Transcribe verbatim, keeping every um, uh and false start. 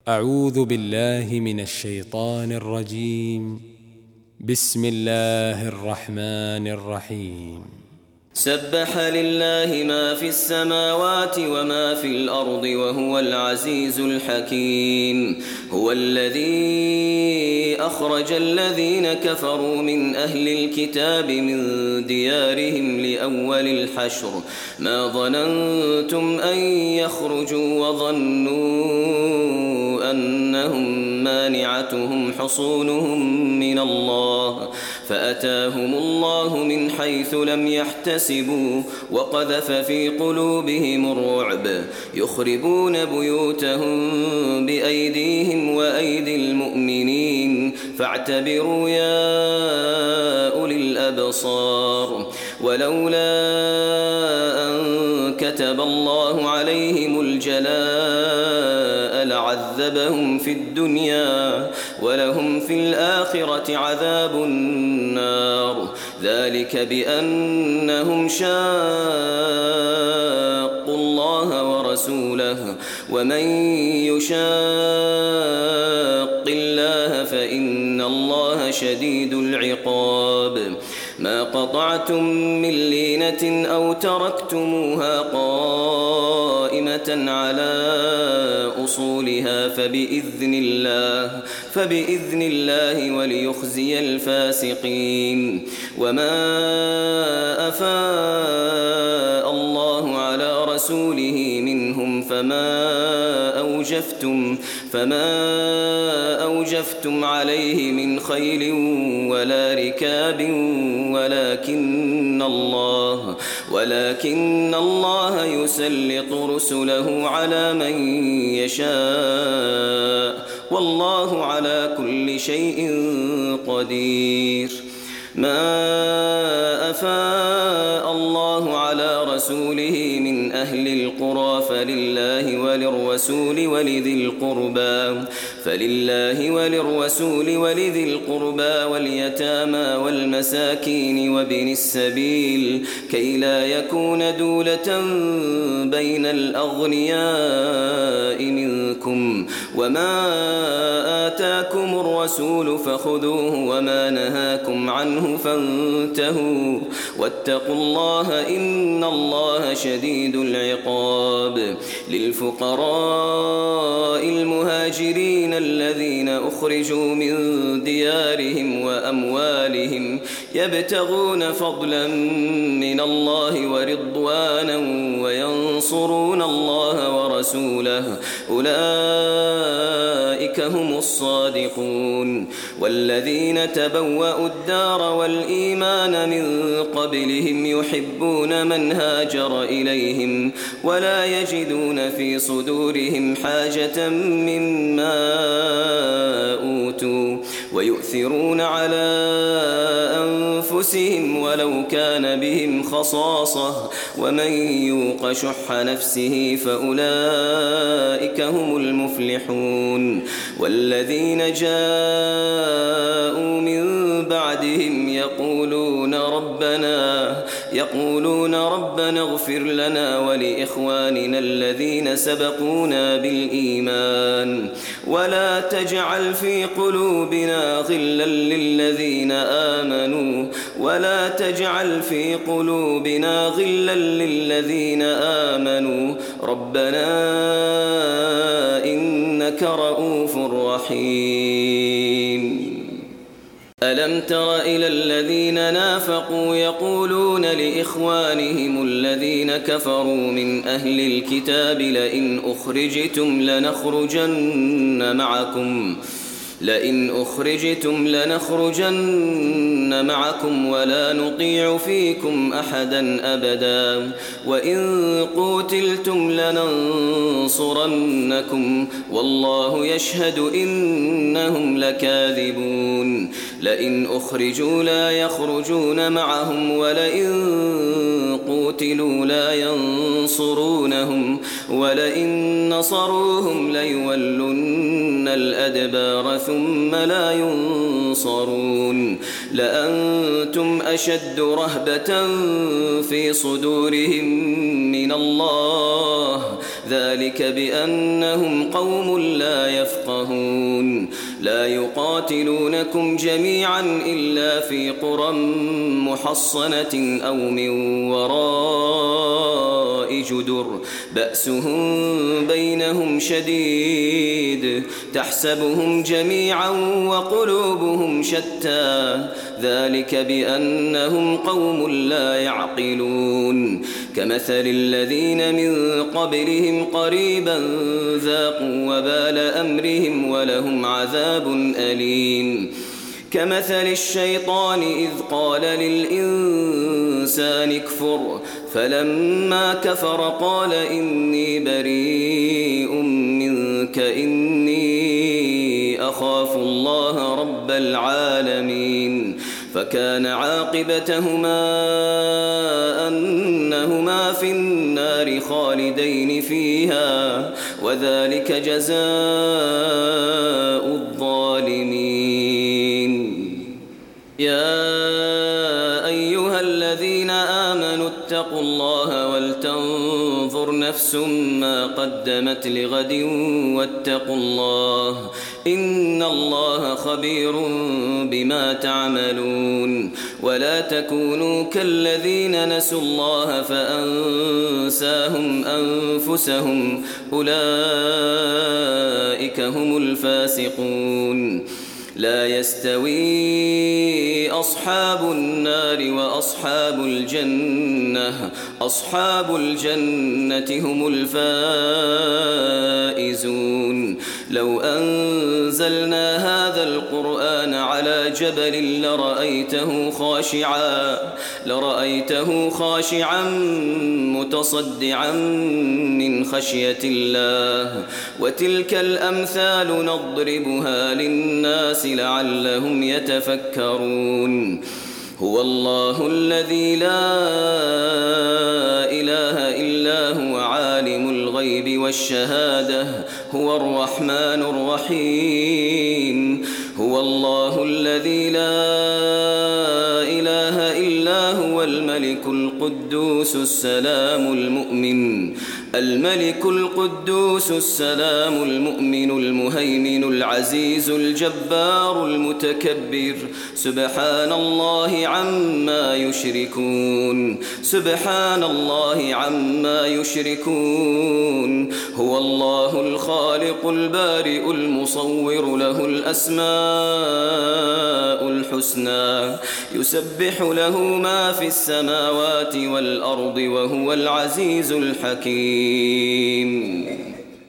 أعوذ بالله من الشيطان الرجيم. بسم الله الرحمن الرحيم. سبح لله ما في السماوات وما في الأرض وهو العزيز الحكيم. هو الذي أخرج الذين كفروا من أهل الكتاب من ديارهم لأول الحشر ما ظننتم أن يخرجوا وظنوا أنهم مانعتهم حصونهم من الله فأتاهم الله من حيث لم يحتسبوا وقذف في قلوبهم الرعب يخربون بيوتهم بأيديهم وأيدي المؤمنين فاعتبروا يا أولي الأبصار. ولولا أن كتب الله عليهم الجلاء لعذبهم في الدنيا ولهم في الآخرة عذاب النار ذلك بأنهم شاقوا الله ورسوله ومن يشاق الله فإن الله شديد العقاب. ما قطعتم من لينة أو تركتموها قائمة على أصولها فبإذن الله فبإذن الله وليخزي الفاسقين. وما أفاء الله على رسوله منهم فما أوجفتم فما أوجفتم عليه من خيل ولا ركاب ولكن الله ولكن الله يسلط رسله على من يشاء والله على كل شيء قدير. ما أفاء الله على رسوله من أهل القرى فلله وللرسول ولذي القربى فلله وللرسول ولذي القربى واليتامى والمساكين وابن السبيل كي لا يكون دولة بين الأغنياء منكم. وما آتاكم الرسول فخذوه وما نهاكم عنه فانتهوا واتقوا الله إن الله شديد العقاب. للفقراء المهاجرين الذين أخرجوا من ديارهم وأموالهم يبتغون فضلا من الله ورضوانا وينصرون الله ورسوله أولئك هم الصادقون. والذين تبوأوا الدار والإيمان من قبلهم يحبون من هاجر إليهم ولا يجدون في صدورهم حاجة مما أوتوا ويؤثرون على أنفسهم ولو كان بهم خصاصة ومن يوق شح نفسه فأولئك هم المفلحون. والذين جاءوا من بعدهم يقولون ربنا يقولون ربنا اغفر لنا ولإخواننا الذين سبقونا بالإيمان ولا تجعل في قلوبنا غلا للذين آمنوا ولا تجعل في قلوبنا غلا للذين آمنوا ربنا إنك رؤوف رحيم. ألم تر إلى الذين نافقوا يقولون لإخوانهم الذين كفروا من أهل الكتاب لئن أخرجتم لنخرجن معكم لئن أخرجتم لنخرجن معكم ولا نطيع فيكم أحدا أبدا وإن قوتلتم لننصرنكم والله يشهد إنهم لكاذبون. لئن أخرجوا لا يخرجون معهم ولئن قوتلوا لا ينصرونهم ولئن نصروهم ليولن الأدبار ثم لا ينصرون. لأنتم أشد رهبة في صدورهم من الله ذلك بأنهم قوم لا يفقهون لا يقاتلونكم جميعا إلا في قرى محصنة أو من وراء جدر بأسهم بينهم شديد تحسبهم جميعا وقلوبهم شتى ذلك بأنهم قوم لا يعقلون كمثل الذين من قبلهم قريبا ذاقوا وبال أمرهم ولهم عذاب أليم كمثل الشيطان إذ قال للإنسان اكفر فلما كفر قال إني بريء منك إني أخاف الله رب العالمين فكان عاقبتهما أنهما في النار خالدين فيها وذلك جزاء الظالمين يا أيها الذين آمنوا اتقوا الله ولتنظر نفس ما قدمت لغد واتقوا الله إن الله خبير بما تعملون ولا تكونوا كالذين نسوا الله فأنساهم أنفسهم أولئك هم الفاسقون لا يستوي أصحاب النار وأصحاب الجنة أصحاب الجنة هم الفائزون لو أنزلنا هذا القرآن على جبل لرأيته خاشعا لرأيته خاشعا متصدعا من خشية الله وتلك الأمثال نضربها للناس لعلهم يتفكرون هو الله الذي لا إله إلا هو عالم الغيب والشهادة هو الرحمن الرحيم هو الله الذي لا إله إلا هو الملك القدوس السلام المؤمن الملك القدوس السلام المؤمن المهيمن العزيز الجبار المتكبر سبحان الله عما يشركون سبحان الله عما يشركون هو الله الخالق البارئ المصور له الأسماء الحسنى يسبح له ما في السماوات والأرض وهو العزيز الحكيم